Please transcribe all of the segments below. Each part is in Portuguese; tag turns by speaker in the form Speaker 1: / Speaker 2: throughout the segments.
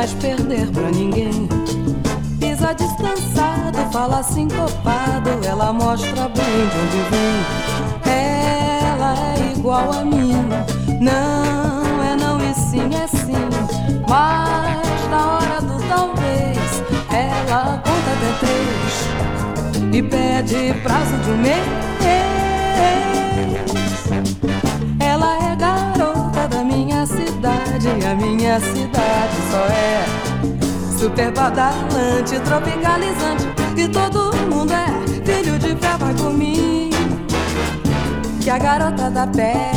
Speaker 1: jamais perder pra ninguém. Pisa descansado, fala sincopado, ela mostra bem de onde vem. Ela é igual a mim, não é não e sim é sim. Mas na hora do talvez, ela conta até 3 e pede prazo de um mês. Ela é garota da minha cidade, a minha cidade só é super badalante, tropicalizante, e todo mundo é filho de fé, vai por mim, que a garota da pé.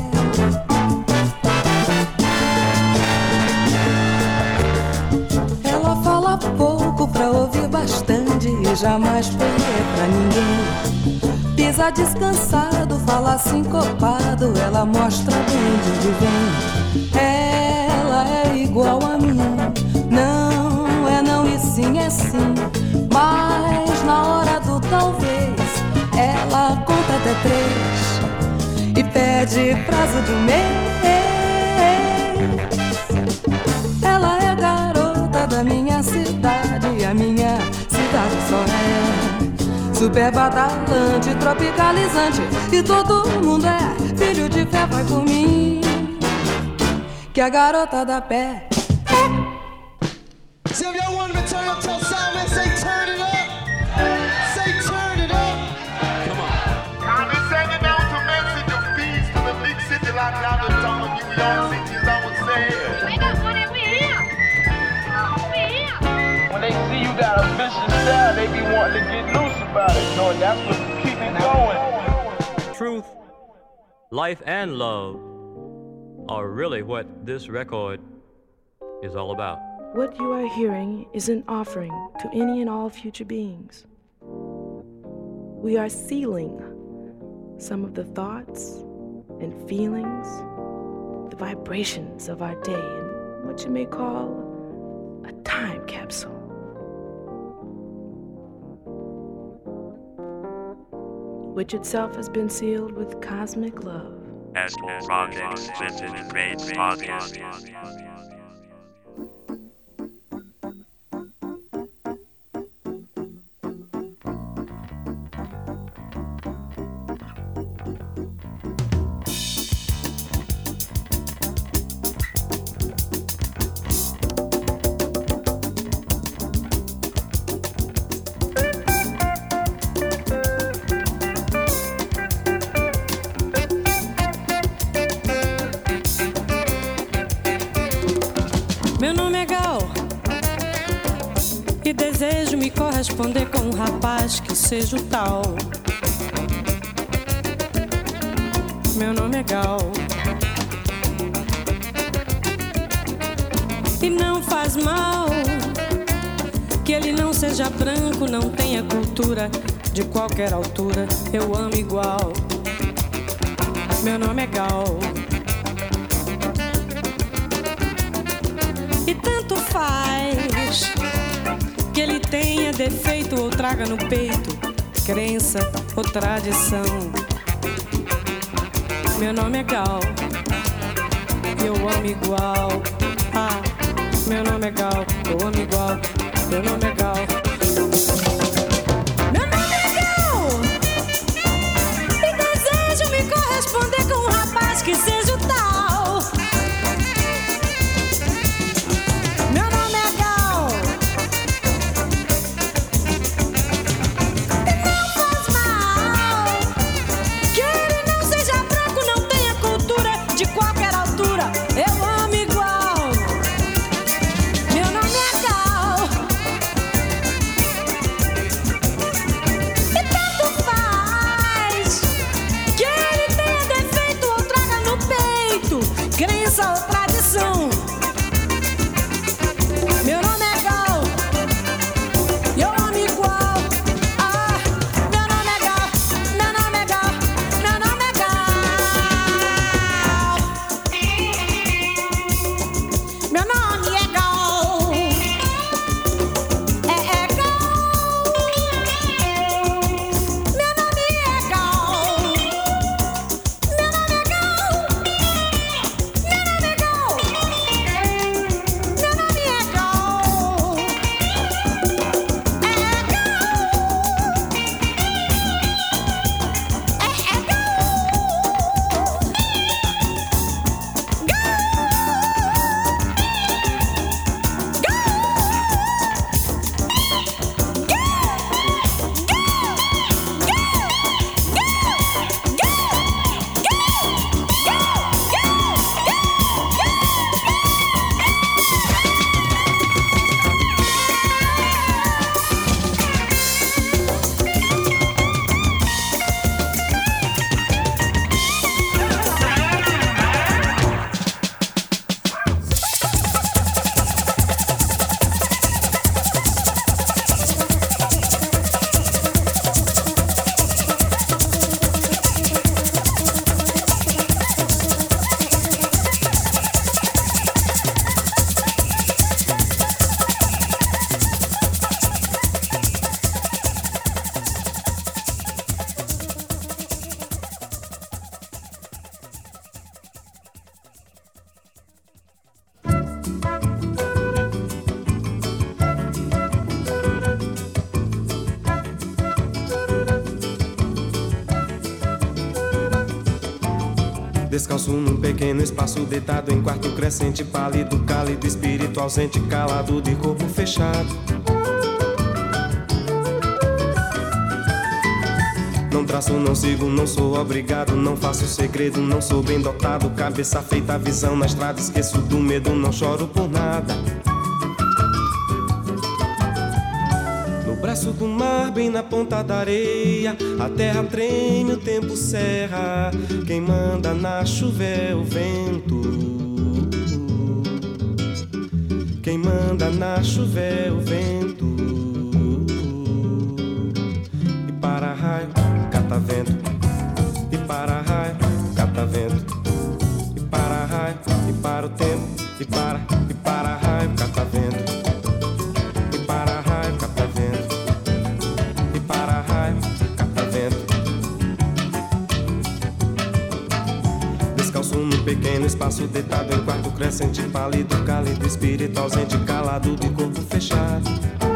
Speaker 1: Ela fala pouco pra ouvir bastante e jamais perder pra ninguém. Pisa descansado, fala sincopado, ela mostra bem de onde vem. Ela é igual a mim, não é não e sim é sim. Mas na hora do talvez, ela conta até 3 e pede prazo de um mês. Ela é garota da minha cidade, a minha cidade só é super badalante, tropicalizante, e todo mundo é filho de fé, vai por mim, que a garota da pé.
Speaker 2: So if y'all want me to turn up till Simon say turn it up, say turn it up.
Speaker 3: Come on. I'm just sending out a message of peace to the big city like Downtown of New York City, I would say.
Speaker 4: Wake up, honey, we're here. We're here.
Speaker 5: When they see you got a vicious style, they be wanting to get loose about it. So that's what keep it going.
Speaker 6: Truth, life, and love are really what this record is all about.
Speaker 7: What you are hearing is an offering to any and all future beings. We are sealing some of the thoughts and feelings, the vibrations of our day in what you may call a time capsule. Which itself has been sealed with cosmic love.
Speaker 8: Astral Projects Vintage Bass Podcast.
Speaker 9: Meu nome é Gal e desejo me corresponder com um rapaz que seja o tal. Meu nome é Gal e não faz mal que ele não seja branco, não tenha cultura de qualquer altura. Eu amo igual. Meu nome é Gal. E tanto faz que ele tenha defeito ou traga no peito crença ou tradição. Meu nome é Gal e eu amo igual. Ah, meu nome é Gal, eu amo igual. Meu nome é Gal. Meu nome é Gal e desejo me corresponder com um rapaz que seja o tal.
Speaker 10: Descalço num pequeno espaço, deitado em quarto crescente, pálido, cálido, espírito ausente, calado, de corpo fechado. Não traço, não sigo, não sou obrigado, não faço segredo, não sou bem dotado, cabeça feita, visão na estrada, esqueço do medo, não choro por nada. No braço do mar, bem na ponta da areia, a terra treme, o tempo serra, quem manda na chuva é o vento. Quem manda na chuva é o vento. E para raio, cata vento. E para raio, cata vento. E para raio, e para o tempo. E para raio, cata vento. E para raio, cata vento. E para raio, cata vento. Descalço num pequeno espaço, deitado em quarto crescente, pálido, cálido, espírito ausente, calado, de corpo fechado.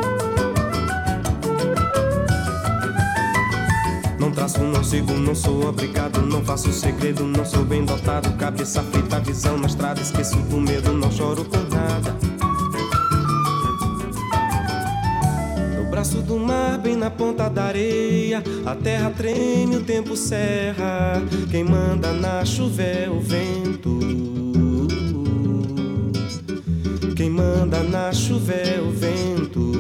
Speaker 10: Não traço, não sigo, não sou obrigado, não faço segredo, não sou bem dotado, cabeça feita, visão na estrada, esqueço do medo, não choro por nada. No braço do mar, bem na ponta da areia, a terra treme, o tempo serra, quem manda na chuva é o vento. Quem manda na chuva é o vento.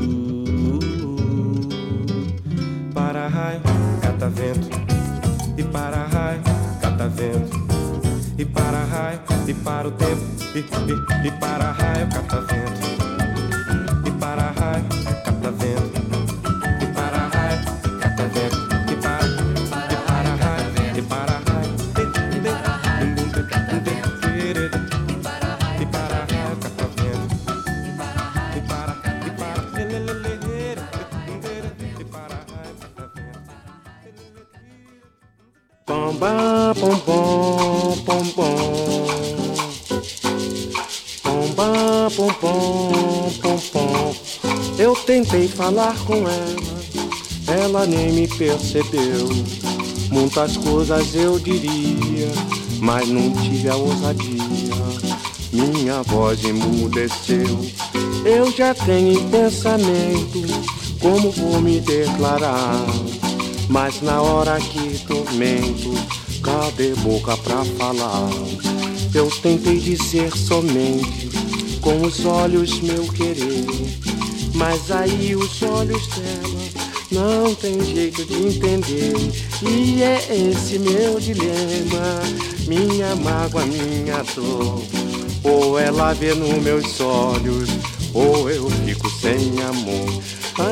Speaker 10: Para raio, cata vento. E para raio, cata vento. E para raio, e para o tempo. E para raio, cata vento. E para raio, cata vento. E para raio, cata vento. E para raio, e para raio, e para raio, cata vento. E para
Speaker 11: Bom, bom, bom, bom, bom, bom. Bom, bom, bom, bom, bom, bom. Eu tentei falar com ela nem me percebeu. Muitas coisas eu diria, mas não tive a ousadia. Minha voz emudeceu. Eu já tenho em pensamento como vou me declarar, mas na hora que tormento, cadê boca pra falar? Eu tentei dizer somente com os olhos meu querer, mas aí os olhos dela não tem jeito de entender. E é esse meu dilema, minha mágoa, minha dor. Ou ela vê nos meus olhos, ou eu fico sem amor.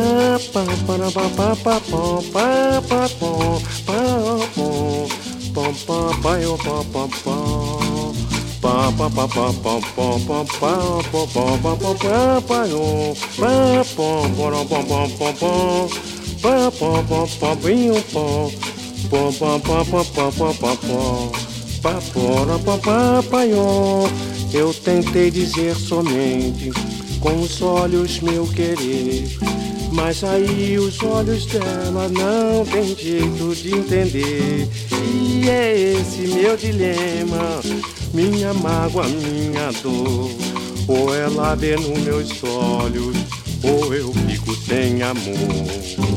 Speaker 11: Eu tentei dizer somente com os olhos meu querer, mas aí os olhos dela não tem jeito de entender. E é esse meu dilema, minha mágoa, minha dor. Ou ela vê nos meus olhos, ou eu fico sem amor.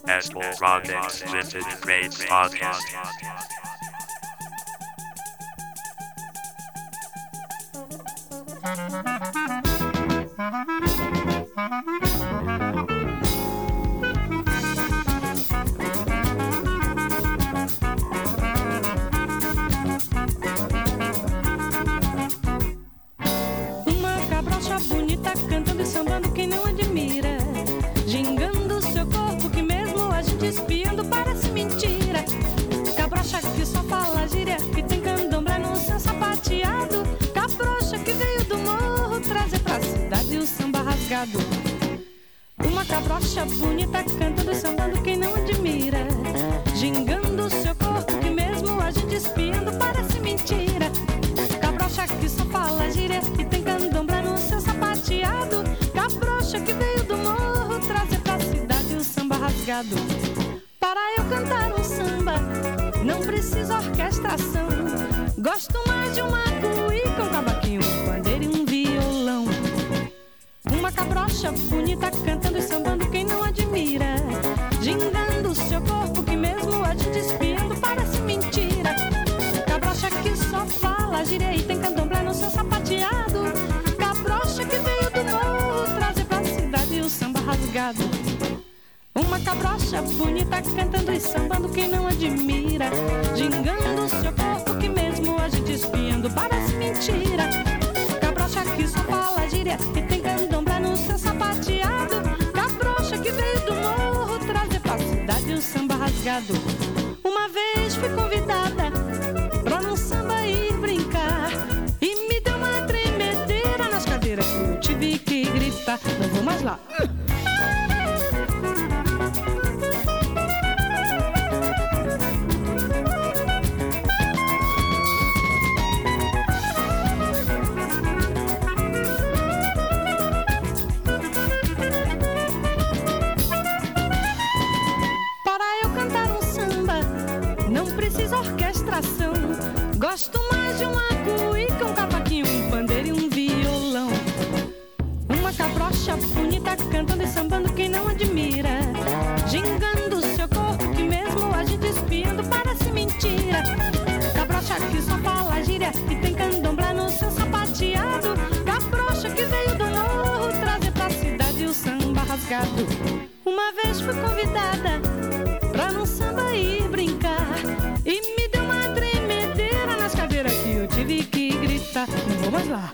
Speaker 8: Espo Projects Vintage Grades Podcast.
Speaker 9: Uma cabrocha bonita cantando e sambando quem não admira, gingando seu corpo que mesmo a gente espiando parece mentira. Cabrocha que só fala gíria, que tem candomblé no seu sapateado. Cabrocha que veio do morro trazer pra cidade o samba rasgado. Uma cabrocha bonita cantando e sambando quem não admira, gingando seu corpo que mesmo a gente espiando parece mentira. Cabrocha que só fala gíria, que tem candomblé no seu sapateado. Cabrocha que veio do morro trazer pra cidade o samba rasgado. Para eu cantar um samba, não precisa orquestração. Gosto mais de uma cuíca com um cavaquinho, um pandeiro e um violão. Uma cabrocha bonita cantando e sambando quem não admira, gingando seu corpo que mesmo a gente espiando parece mentira. Cabrocha que só fala gíria e tem candomblé no seu sapateado. Cabrocha que veio do morro trazer pra cidade o samba rasgado. Uma cabrocha bonita cantando e sambando quem não admira, gingando seu corpo que mesmo a gente espiando parece mentira. Cabrocha que só fala gíria e tem candomblé no seu sapateado. Cabrocha que veio do morro trazer pra cidade o samba rasgado. Uma vez fui convidada pra num samba ir brincar e me deu uma tremedeira nas cadeiras que eu tive que gritar. Não vou mais lá. Orquestração. Gosto mais de uma cuíca, um cavaquinho, um pandeiro e um violão. Uma cabrocha bonita cantando e sambando quem não admira, gingando seu corpo que mesmo a gente espiando parece mentira. Cabrocha que só fala gíria e tem candomblé no seu sapateado. Cabrocha que veio do morro trazer pra cidade o samba rasgado. Uma vez fui convidada pra num samba ir brincar e me deu uma tremedeira nas cadeiras que eu tive que gritar. Não vou mais lá.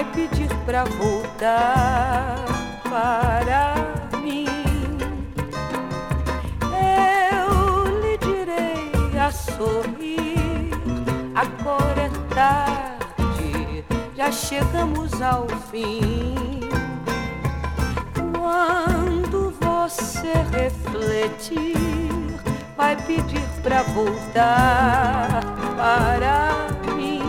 Speaker 1: vai pedir pra voltar para mim. Eu lhe direi a sorrir, agora é tarde, já chegamos ao fim. Quando você refletir, vai pedir pra voltar para mim.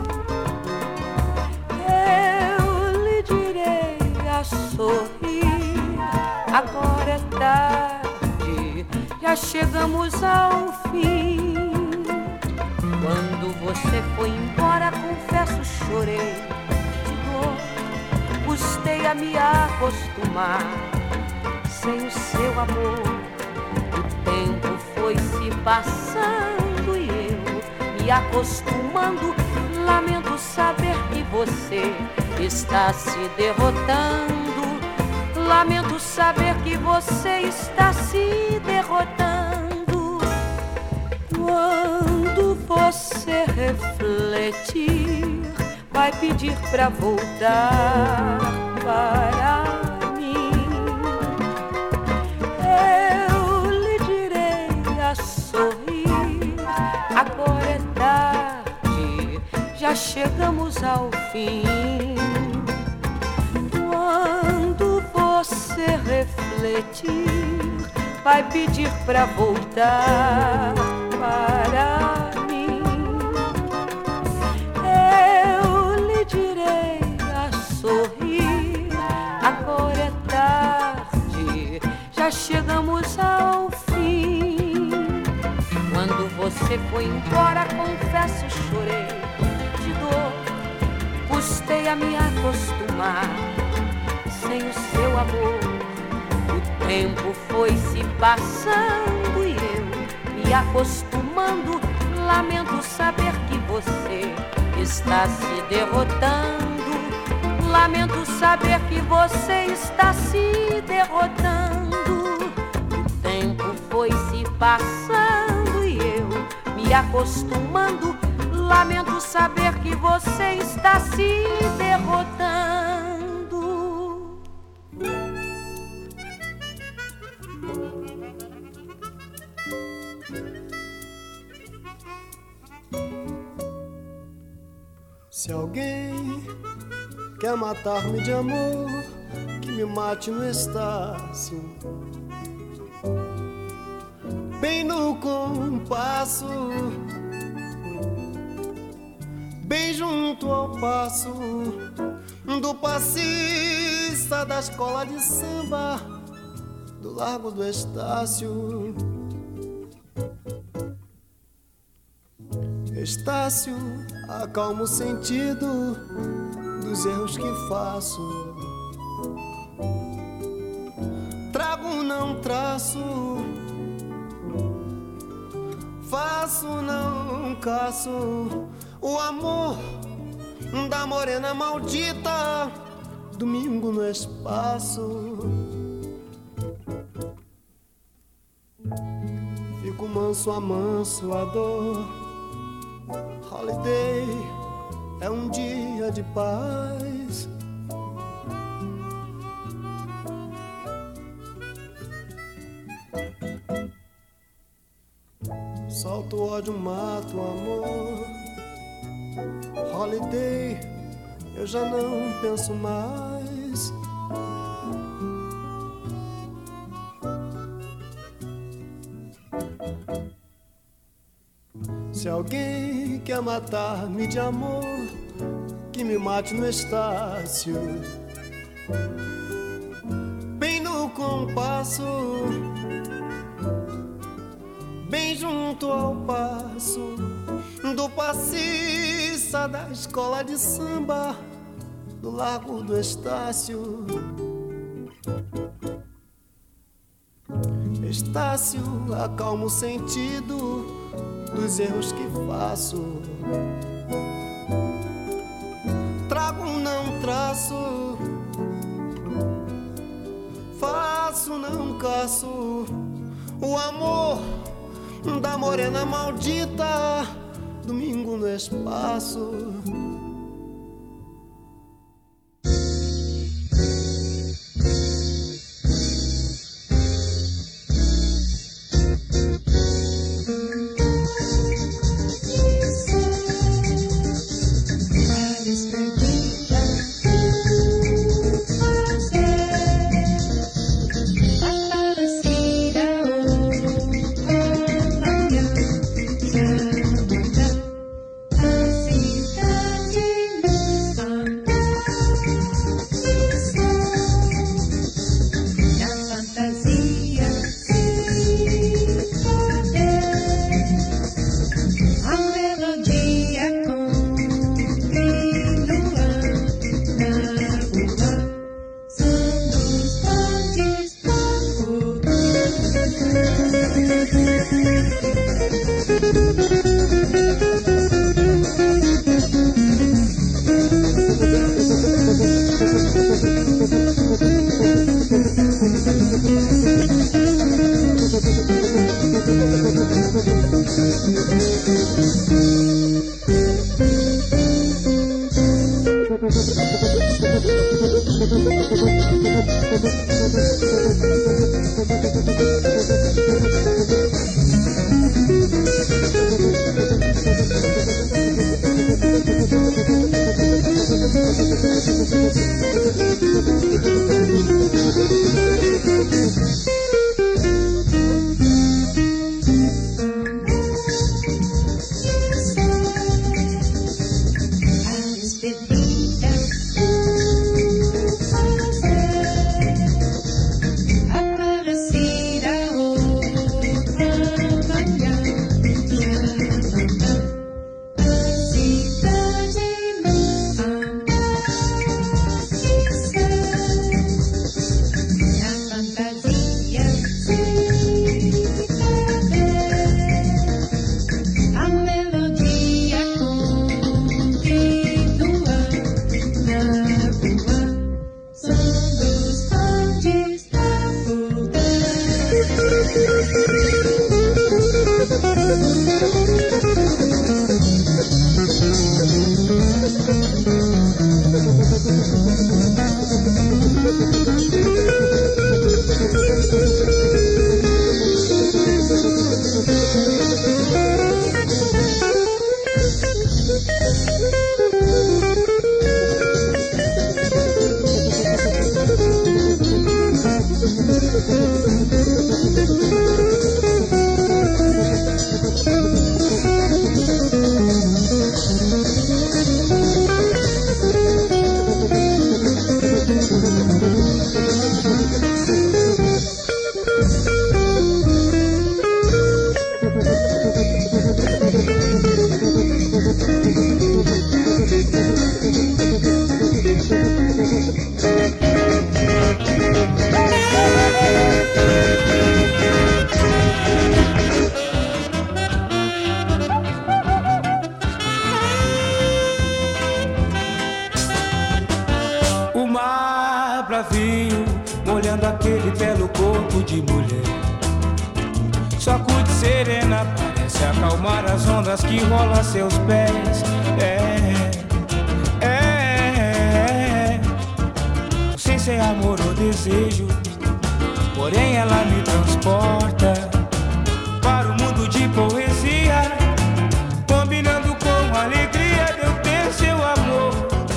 Speaker 1: Eu lhe direi a sorrir, agora é tarde, já chegamos ao fim. Quando você foi embora, confesso, chorei de dor, custei a me acostumar sem o seu amor. O tempo foi se passando e eu me acostumando. Lamento saber que você está se derrotando. Lamento saber que você está se derrotando. Quando você refletir, vai pedir pra voltar para mim. Eu lhe direi a sorrir, agora é tarde, já chegamos ao fim. Quando você refletir, vai pedir pra voltar para mim. Eu lhe direi a sorrir, agora é tarde, já chegamos ao fim. Quando você foi embora, confesso, chorei de dor, custei a me acostumar sem o seu amor. O tempo foi se passando e eu me acostumando. Lamento saber que você está se derrotando. Lamento saber que você está se derrotando. O tempo foi se passando e eu me acostumando. Lamento saber que você está se derrotando.
Speaker 12: Se alguém quer matar-me de amor, que me mate no Estácio, bem no compasso, bem junto ao passo do passista da escola de samba do Largo do Estácio. Estácio, acalma o sentido dos erros que faço. Trago, não traço, faço, não caço. O amor da morena maldita, domingo no espaço. Fico manso, amanso a dor. Holiday é um dia de paz. Solto o ódio, mato o amor. Holiday, eu já não penso mais. Se alguém quer matar-me de amor, que me mate no Estácio, bem no compasso, bem junto ao passo do passista da escola de samba do Largo do Estácio. Estácio, acalma o sentido dos erros que faço. Trago, não traço, faço, não caço. O amor da morena maldita, domingo no espaço.
Speaker 13: molhando aquele belo corpo de mulher. Sacude serena, parece acalmar as ondas que rolam a seus pés. Sem ser amor ou desejo, porém ela me transporta para o mundo de poesia, combinando com a alegria de eu ter seu amor.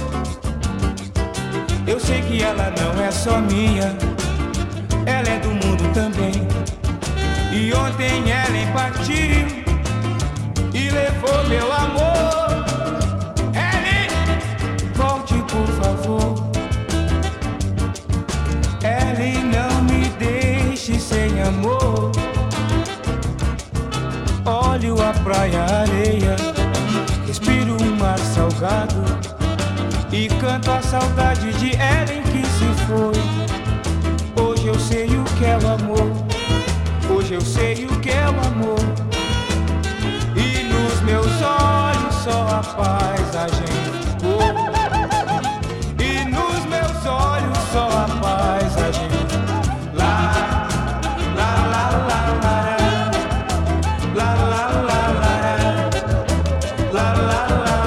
Speaker 13: Eu sei que ela não é só minha, ela é do mundo também. E ontem ela partiu e levou meu amor. Ellen, volte por favor. Ellen, não me deixe sem amor. Olho a praia, a areia, respiro um mar salgado e canto a saudade de Ellen que se foi. Hoje eu sei o que é o amor, hoje eu sei o que é o amor. E nos meus olhos só a paz a gente ficou. E nos meus olhos só a paz a gente. Lá, lá, lá, lá, lá, lá, lá, lá, lá, lá, lá, lá.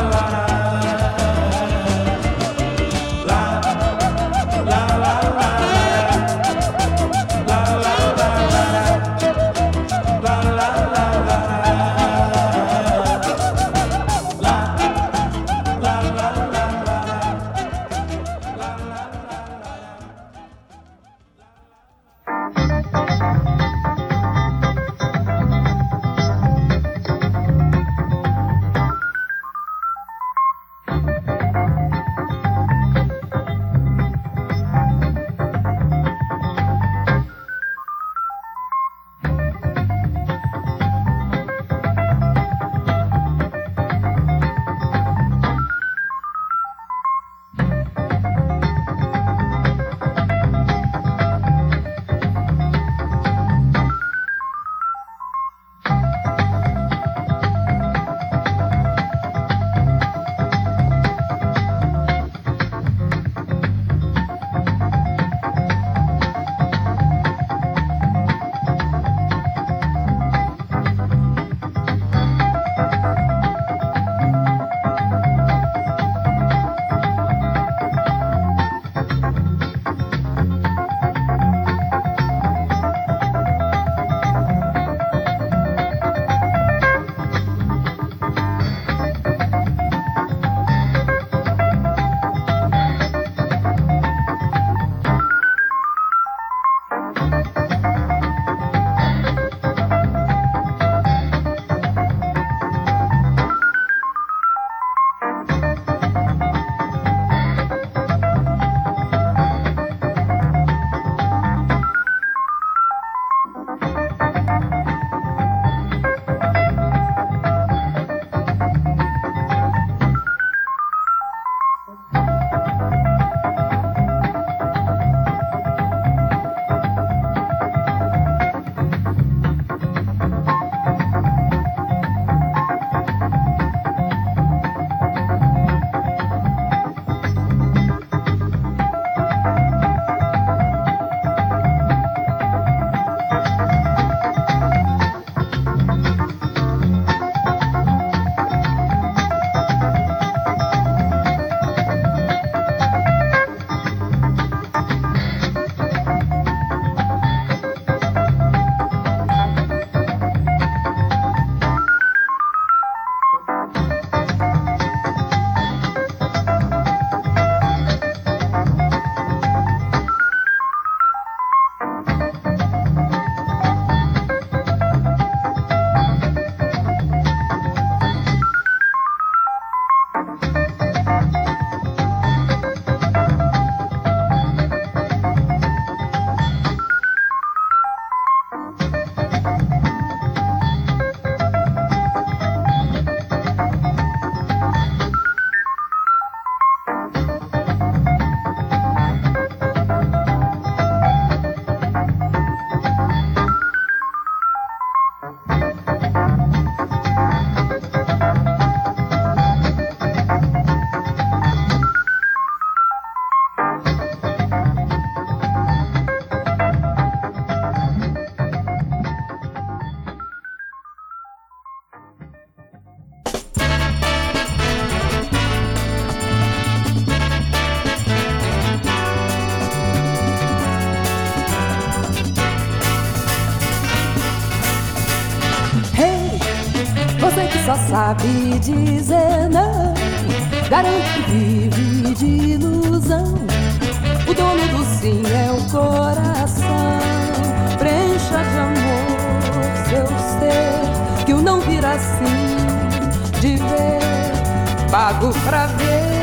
Speaker 1: só sabe dizer não, garante que vive de ilusão. O dono do sim é o coração, preencha de amor seu ser, que o não vira assim de ver, pago pra ver.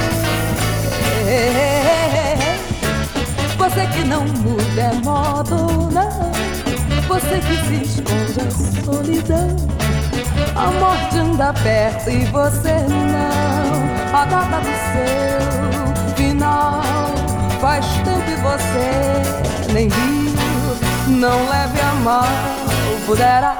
Speaker 1: Você que não muda é modo, não. Você que se esconde a solidão. A morte anda perto e você não. A data do seu final faz tempo e você nem viu. Não leve a mal, poderá.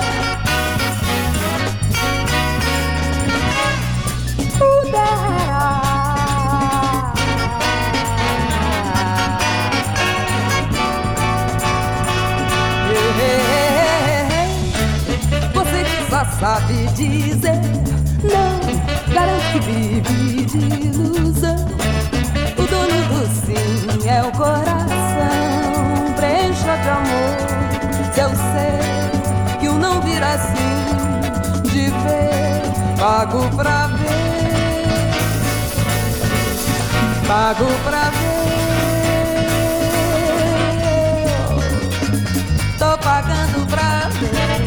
Speaker 1: Você que só sabe dizer não, garante que vive de ilusão. O dono do sim é o coração, preencha de amor seu ser, que o não vira assim de ver, pago pra ver, pago pra ver. Tô pagando pra ver.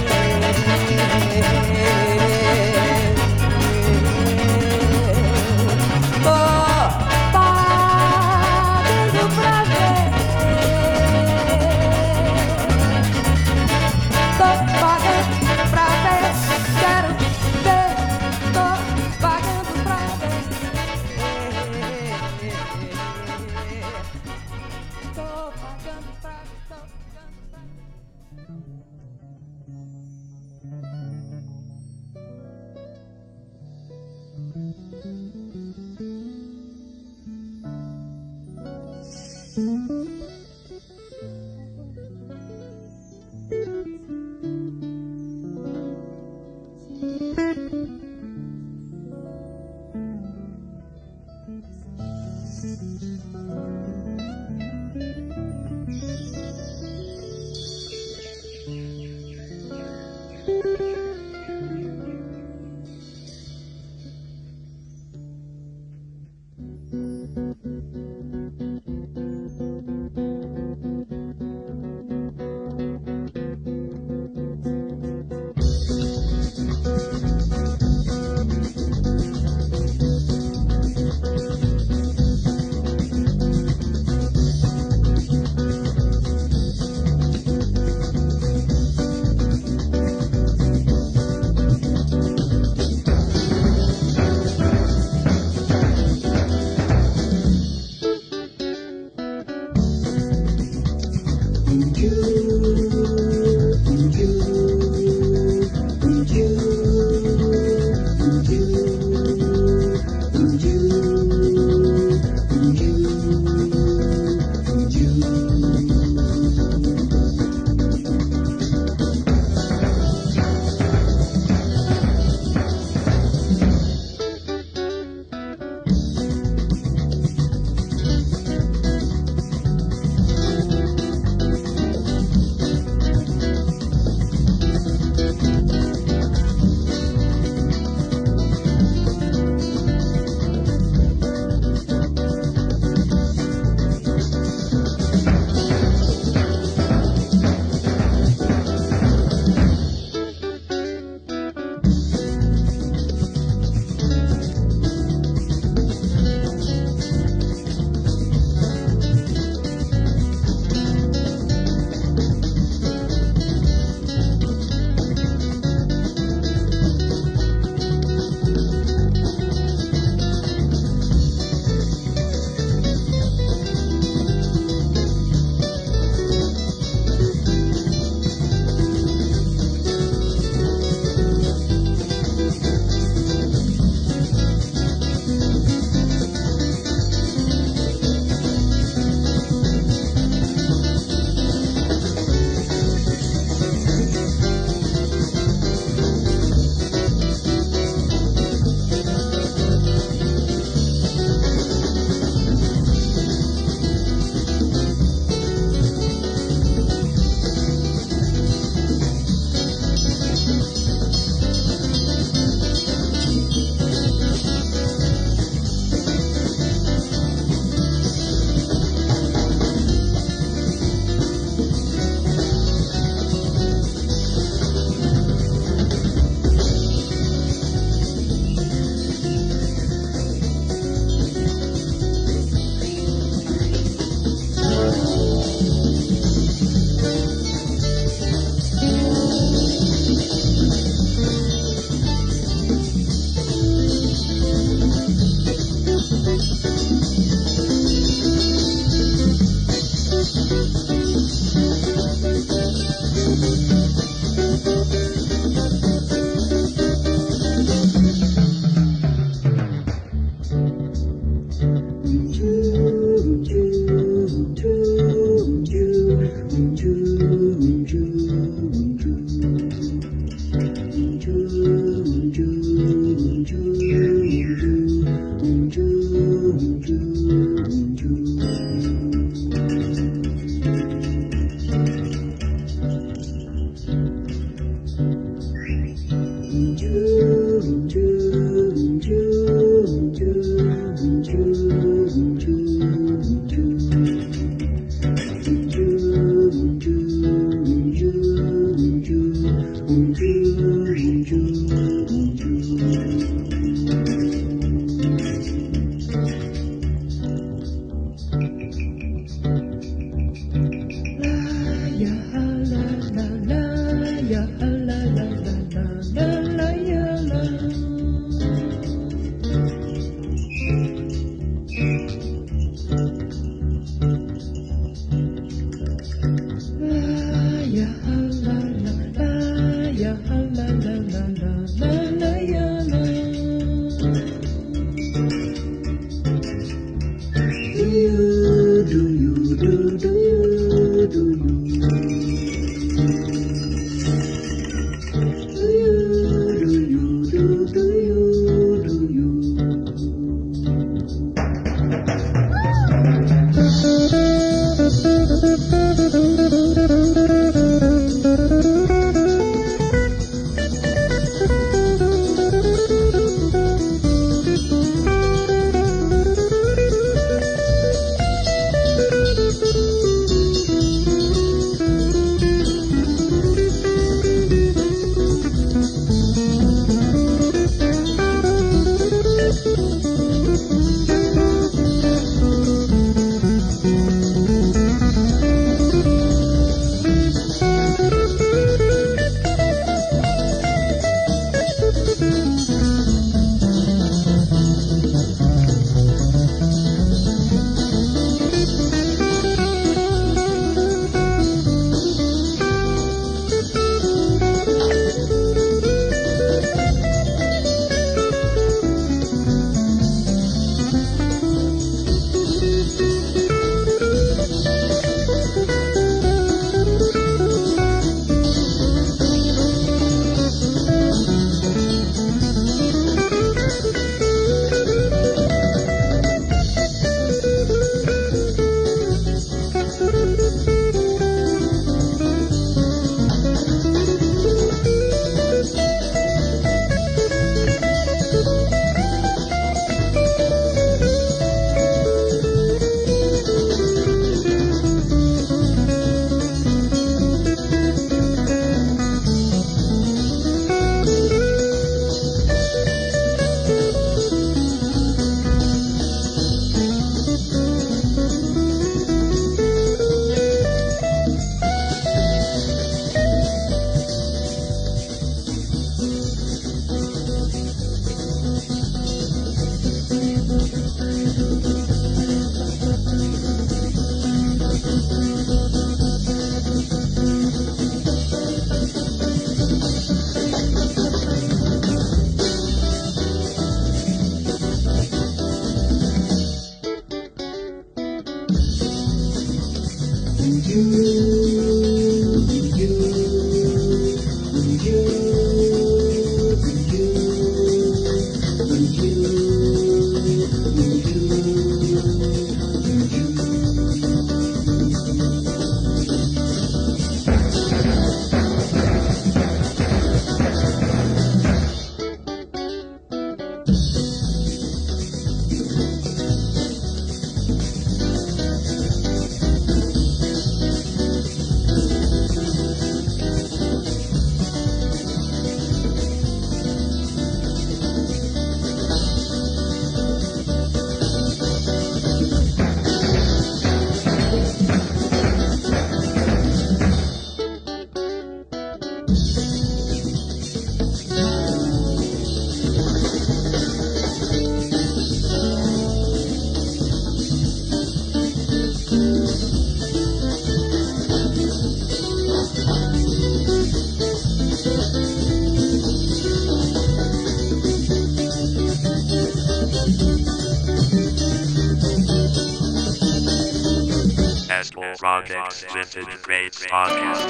Speaker 8: Projects Vintage Greats Podcast.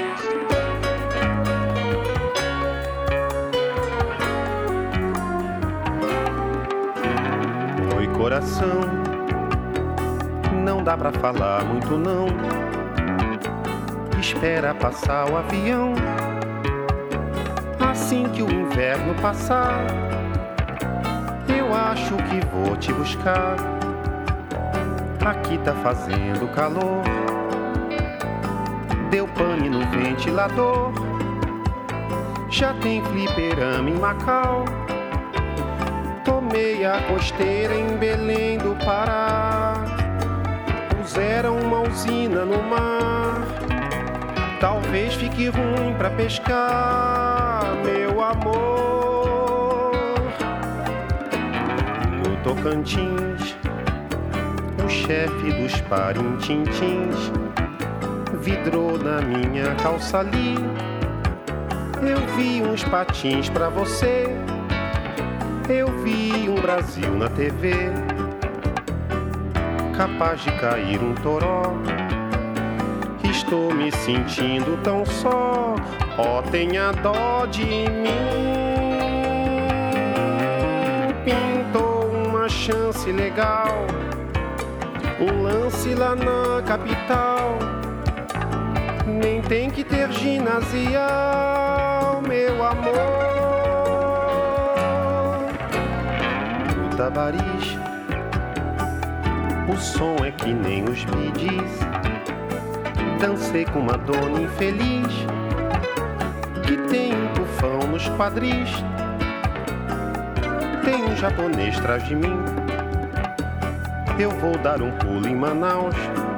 Speaker 14: Oi, coração, não dá pra falar muito não. Espera passar o avião. Assim que o inverno passar, eu acho que vou te buscar. Aqui tá fazendo calor, deu pane no ventilador. Já tem fliperama em Macau, tomei a costeira em Belém do Pará. Puseram uma usina no mar, talvez fique ruim pra pescar, meu amor. No Tocantins, o chefe dos parintintins vidrou na minha calça ali. Eu vi uns patins pra você, eu vi um Brasil na TV, capaz de cair um toró. Estou me sentindo tão só, ó, tenha dó de mim. Pintou uma chance legal, um lance lá na capital. Nem tem que ter ginasial, meu amor. No Tabaris, o som é que nem os bidis. Dancei com uma dona infeliz que tem um tufão nos quadris. Tem um japonês atrás de mim. Eu vou dar um pulo em Manaus.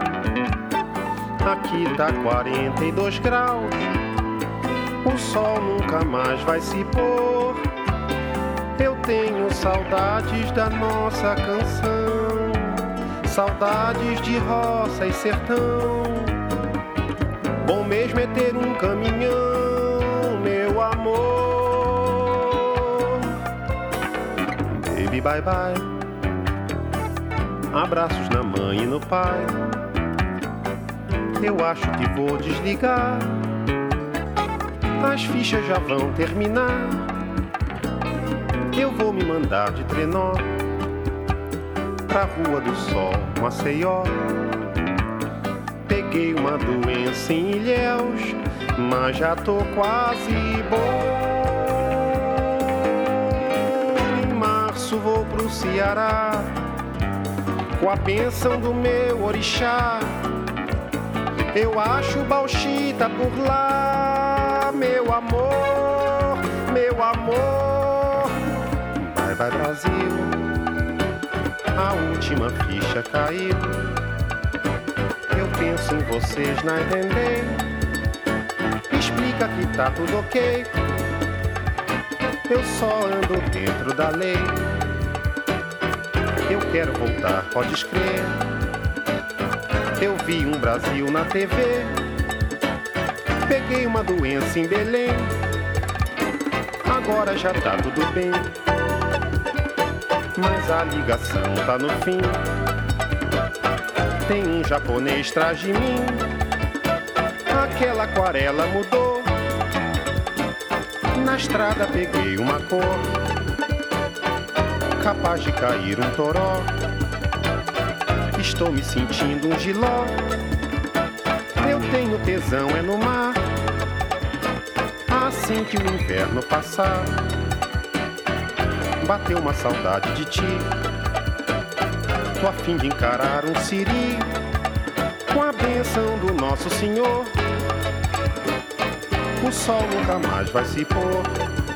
Speaker 14: Aqui tá 42 graus. O sol nunca mais vai se pôr. Eu tenho saudades da nossa canção, saudades de roça e sertão. Bom mesmo é ter um caminhão, meu amor. Baby, bye bye. Abraços na mãe e no pai. Eu acho que vou desligar. As fichas já vão terminar. Eu vou me mandar de trenó pra Rua do Sol, Maceió. Peguei uma doença em Ilhéus, mas já tô quase bom. Em março vou pro Ceará, com a bênção do meu orixá. Eu acho bauxita por lá, meu amor, meu amor. Vai, vai, Brasil, a última ficha caiu. Eu penso em vocês na entender. Explica que tá tudo ok. Eu só ando dentro da lei. Eu quero voltar, podes crer. Eu vi um Brasil na TV. Peguei uma doença em Belém. Agora já tá tudo bem, mas a ligação tá no fim. Tem um japonês atrás de mim. Aquela aquarela mudou. Na estrada peguei uma cor, capaz de cair um toró. Estou me sentindo um giló. Eu tenho tesão é no mar. Assim que o inverno passar, bateu uma saudade de ti. Tô a fim de encarar um siri, com a bênção do Nosso Senhor. O sol nunca mais vai se pôr.